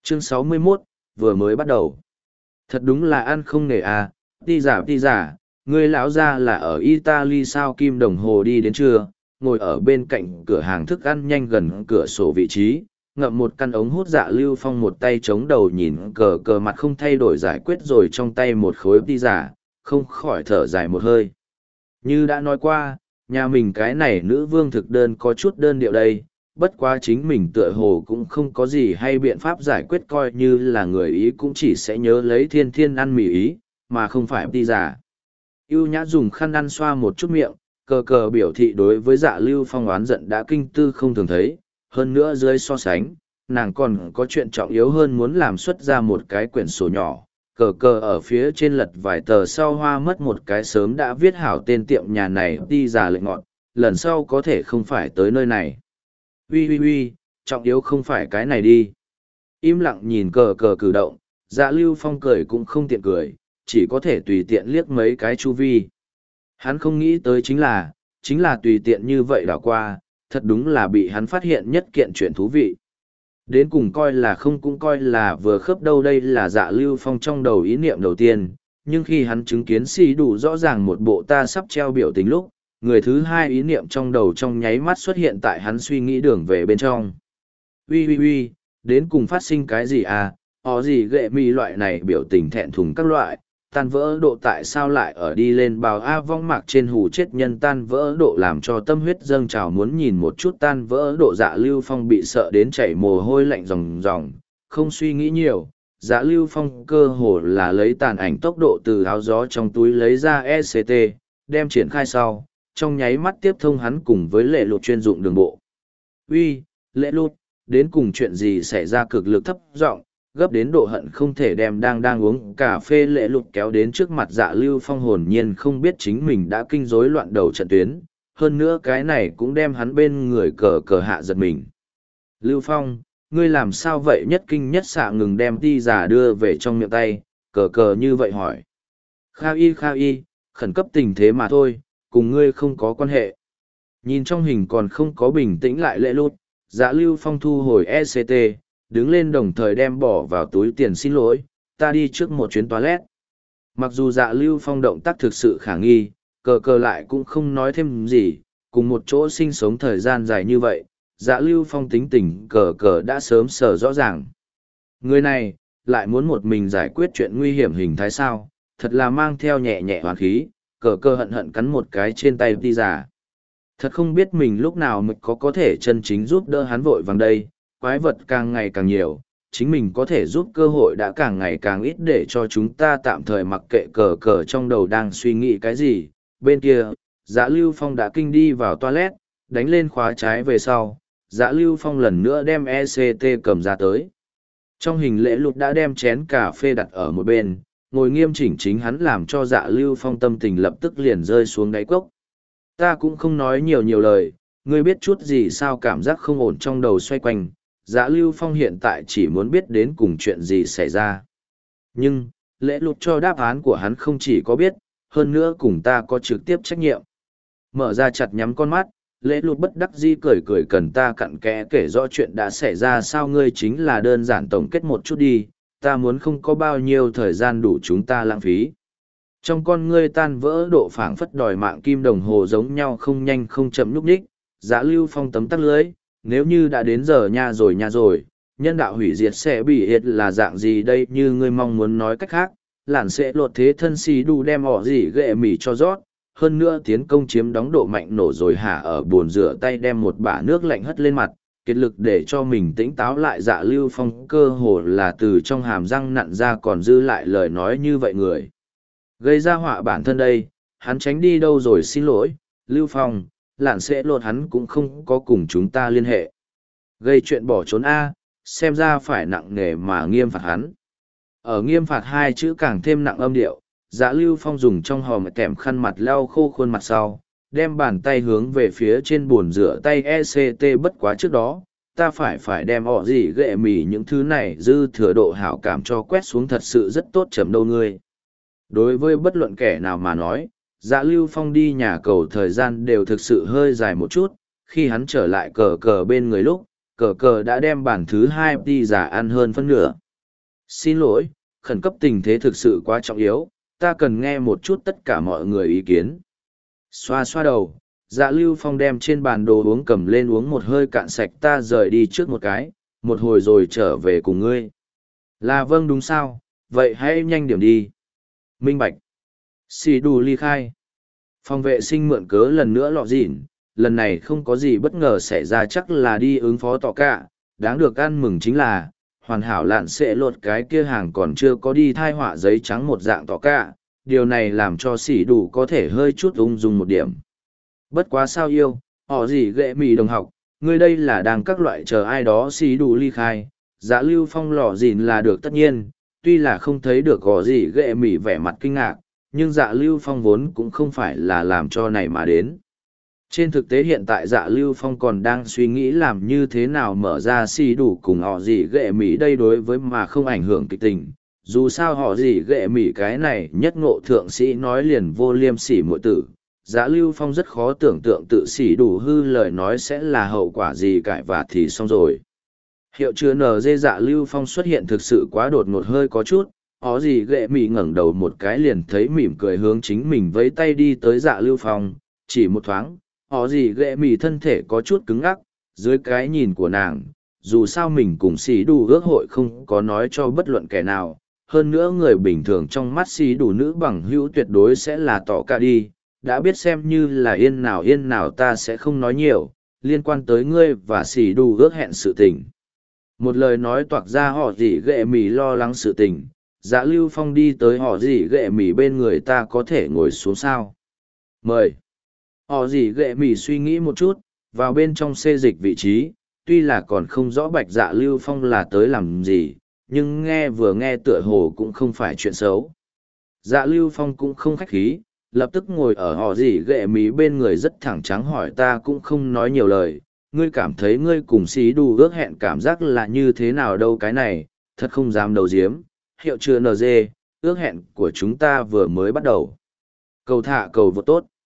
Chương 61, vừa mới bắt đầu. Thật đúng là ăn không nể à, đi giả, ngươi lão ra là ở Italy sao? Kim đồng hồ đi đến trưa, ngồi ở bên cạnh cửa hàng thức ăn nhanh gần cửa sổ vị trí, ngậm một căn ống hút. Dạ Lưu Phong một tay chống đầu nhìn cờ cờ mặt không thay đổi giải quyết rồi trong tay một khối đi giả, không khỏi thở dài một hơi. Như đã nói qua, nhà mình cái này nữ vương thực đơn có chút đơn điệu đây, bất quá chính mình tựa hồ cũng không có gì hay biện pháp giải quyết, coi như là người Ý cũng chỉ sẽ nhớ lấy thiên thiên ăn mì Ý, mà không phải đi giả. Ưu nhã dùng khăn ăn xoa một chút miệng, cờ cờ biểu thị đối với Dạ Lưu Phong oán giận đã kinh tư không thường thấy, hơn nữa dưới so sánh, nàng còn có chuyện trọng yếu hơn muốn làm xuất ra một cái quyển sổ nhỏ. Cờ cờ ở phía trên lật vài tờ sau hoa mất một cái sớm đã viết hảo tên tiệm nhà này đi giả lệnh ngọn, lần sau có thể không phải tới nơi này. Ui, trọng yếu không phải cái này đi. Im lặng nhìn cờ cờ cử động, Dạ Lưu Phong cười cũng không tiện cười, chỉ có thể tùy tiện liếc mấy cái chu vi. Hắn không nghĩ tới chính là tùy tiện như vậy đảo qua, thật đúng là bị hắn phát hiện nhất kiện chuyện thú vị. Đến cùng coi là không cũng coi là vừa khớp đâu, đây là Dạ Lưu Phong trong đầu ý niệm đầu tiên, nhưng khi hắn chứng kiến xì đủ rõ ràng một bộ ta sắp treo biểu tình lúc, người thứ hai ý niệm trong đầu trong nháy mắt xuất hiện tại hắn suy nghĩ đường về bên trong. Ui, đến cùng phát sinh cái gì à, gì ghệ mi loại này biểu tình thẹn thùng các loại, tan vỡ độ tại sao lại ở đi lên bào A vong mạc trên hù chết nhân, tan vỡ độ làm cho tâm huyết dâng trào muốn nhìn một chút tan vỡ độ. Dạ Lưu Phong bị sợ đến chảy mồ hôi lạnh ròng ròng, không suy nghĩ nhiều. Dạ Lưu Phong cơ hồ là lấy tàn ảnh tốc độ từ áo gió trong túi lấy ra ECT, đem triển khai sau, trong nháy mắt tiếp thông hắn cùng với lệ lụt chuyên dụng đường bộ. Uy, lệ lụt, đến cùng chuyện gì xảy ra? Cực lực thấp giọng, gấp đến độ hận không thể đem đang uống cà phê lệ lụt kéo đến trước mặt. Dạ Lưu Phong hồn nhiên không biết chính mình đã kinh rối loạn đầu trận tuyến, hơn nữa cái này cũng đem hắn bên người cờ cờ hạ giật mình. Lưu Phong, ngươi làm sao vậy? Nhất kinh nhất xạ ngừng đem đi giả đưa về trong miệng tay, cờ cờ như vậy hỏi. Kha y, khẩn cấp tình thế mà thôi, cùng ngươi không có quan hệ. Nhìn trong hình còn không có bình tĩnh lại lệ lụt, Dạ Lưu Phong thu hồi ECT, đứng lên đồng thời đem bỏ vào túi tiền. Xin lỗi, ta đi trước một chuyến toilet. Mặc dù Dạ Lưu Phong động tác thực sự khả nghi, cờ cờ lại cũng không nói thêm gì, cùng một chỗ sinh sống thời gian dài như vậy, Dạ Lưu Phong tính tình cờ cờ đã sớm sở rõ ràng. Người này, lại muốn một mình giải quyết chuyện nguy hiểm hình thái sao, thật là mang theo nhẹ nhẹ hoàn khí, cờ cờ hận hận cắn một cái trên tay đi giả. Thật không biết mình lúc nào mới có thể chân chính giúp đỡ hắn vội vàng đây, quái vật càng ngày càng nhiều, chính mình có thể giúp cơ hội đã càng ngày càng ít, để cho chúng ta tạm thời mặc kệ. Cờ cờ trong đầu đang suy nghĩ cái gì. Bên kia, Dạ Lưu Phong đã kinh đi vào toilet, đánh lên khóa trái về sau, Dạ Lưu Phong lần nữa đem ECT cầm ra tới. Trong hình lễ lụt đã đem chén cà phê đặt ở một bên, ngồi nghiêm chỉnh chính hắn làm cho Dạ Lưu Phong tâm tình lập tức liền rơi xuống đáy cốc. Ta cũng không nói nhiều lời, ngươi biết chút gì sao? Cảm giác không ổn trong đầu xoay quanh, Dạ Lưu Phong hiện tại chỉ muốn biết đến cùng chuyện gì xảy ra. Nhưng, lễ lụt cho đáp án của hắn không chỉ có biết, hơn nữa cùng ta có trực tiếp trách nhiệm. Mở ra chặt nhắm con mắt, lễ lụt bất đắc dĩ cười cần ta cặn kẽ kể rõ chuyện đã xảy ra sao? Ngươi chính là đơn giản tổng kết một chút đi, ta muốn không có bao nhiêu thời gian đủ chúng ta lãng phí. Trong con ngươi tan vỡ độ phảng phất đòi mạng kim đồng hồ giống nhau, không nhanh không chậm nhúc nhích. Dạ Lưu Phong tấm tắc lưới, nếu như đã đến giờ nha rồi, nhân đạo hủy diệt sẽ bị hiệt là dạng gì đây? Như ngươi mong muốn nói cách khác, lạn sẽ lột thế thân xì đủ đem gì ghệ mỉ cho rót, hơn nữa tiến công chiếm đóng độ mạnh nổ rồi hả ở bồn rửa tay đem một bả nước lạnh hất lên mặt, kiệt lực để cho mình tỉnh táo lại. Dạ Lưu Phong cơ hồ là từ trong hàm răng nặn ra còn dư lại lời nói như vậy người. Gây ra họa bản thân đây, hắn tránh đi đâu rồi? Xin lỗi, Lưu Phong, lạn sẽ lột hắn cũng không có cùng chúng ta liên hệ. Gây chuyện bỏ trốn A, xem ra phải nặng nề mà nghiêm phạt hắn. Ở nghiêm phạt hai chữ càng thêm nặng âm điệu, Dạ Lưu Phong dùng trong hòm kèm khăn mặt lau khô khuôn mặt sau, đem bàn tay hướng về phía trên bồn rửa tay ECT. Bất quá trước đó, ta phải đem gì ghệ mỉ những thứ này dư thừa độ hảo cảm cho quét xuống, thật sự rất tốt chấm đâu ngươi. Đối với bất luận kẻ nào mà nói, Dạ Lưu Phong đi nhà cầu thời gian đều thực sự hơi dài một chút, khi hắn trở lại cờ cờ bên người lúc, cờ cờ đã đem bản thứ hai đi giả ăn hơn phân nửa. Xin lỗi, khẩn cấp tình thế thực sự quá trọng yếu, ta cần nghe một chút tất cả mọi người ý kiến. Xoa xoa đầu, Dạ Lưu Phong đem trên bàn đồ uống cầm lên uống một hơi cạn sạch, ta rời đi trước một cái, một hồi rồi trở về cùng ngươi. Là vâng đúng sao, vậy hãy nhanh điểm đi. Minh bạch. Xì đù ly khai. Phòng vệ sinh mượn cớ lần nữa lọ dịn, lần này không có gì bất ngờ xảy ra, chắc là đi ứng phó tỏ cả. Đáng được ăn mừng chính là, hoàn hảo lạn sẽ lột cái kia hàng còn chưa có đi thai họa giấy trắng một dạng tỏ cả. Điều này làm cho xỉ đủ có thể hơi chút ung dung một điểm. Bất quá sao yêu, họ gì ghệ mì đồng học, ngươi đây là đang các loại chờ ai đó xỉ đủ ly khai. Dạ Lưu Phong lọ dịn là được tất nhiên, tuy là không thấy được gò gì ghệ mì vẻ mặt kinh ngạc, nhưng Dạ Lưu Phong vốn cũng không phải là làm cho này mà đến. Trên thực tế hiện tại Dạ Lưu Phong còn đang suy nghĩ làm như thế nào mở ra xì đủ cùng họ gì ghệ mì đây đối với mà không ảnh hưởng kịch tình. Dù sao họ gì ghệ mì cái này nhất ngộ thượng sĩ nói liền vô liêm sỉ muội tử. Dạ Lưu Phong rất khó tưởng tượng tự xỉ đủ hư lời nói sẽ là hậu quả gì, cãi vả thì xong rồi. Hiệu chứa NG Dạ Lưu Phong xuất hiện thực sự quá đột ngột, hơi có chút. Ó gì ghệ mì ngẩng đầu một cái liền thấy mỉm cười hướng chính mình vẫy tay đi tới Dạ Lưu Phong, chỉ một thoáng, ó gì ghệ mì thân thể có chút cứng ngắc, dưới cái nhìn của nàng, dù sao mình cùng xì đủ ước hội không có nói cho bất luận kẻ nào, hơn nữa người bình thường trong mắt xì đủ nữ bằng hữu tuyệt đối sẽ là tỏ cả đi, đã biết xem như là yên nào ta sẽ không nói nhiều, liên quan tới ngươi và xì đủ ước hẹn sự tình. Một lời nói toạc ra họ gì ghệ mì lo lắng sự tình. Dạ Lưu Phong đi tới họ gì ghệ mì bên người, ta có thể ngồi xuống sao? Mời. Họ gì ghệ mì suy nghĩ một chút, vào bên trong xê dịch vị trí, tuy là còn không rõ bạch Dạ Lưu Phong là tới làm gì, nhưng vừa nghe tựa hồ cũng không phải chuyện xấu. Dạ Lưu Phong cũng không khách khí, lập tức ngồi ở họ gì ghệ mì bên người rất thẳng trắng hỏi, ta cũng không nói nhiều lời, ngươi cảm thấy ngươi cùng xí đù ước hẹn cảm giác là như thế nào đâu, cái này, thật không dám đầu diếm. Hiệu chứa NG, ước hẹn của chúng ta vừa mới bắt đầu. Cầu thả cầu vô tốt.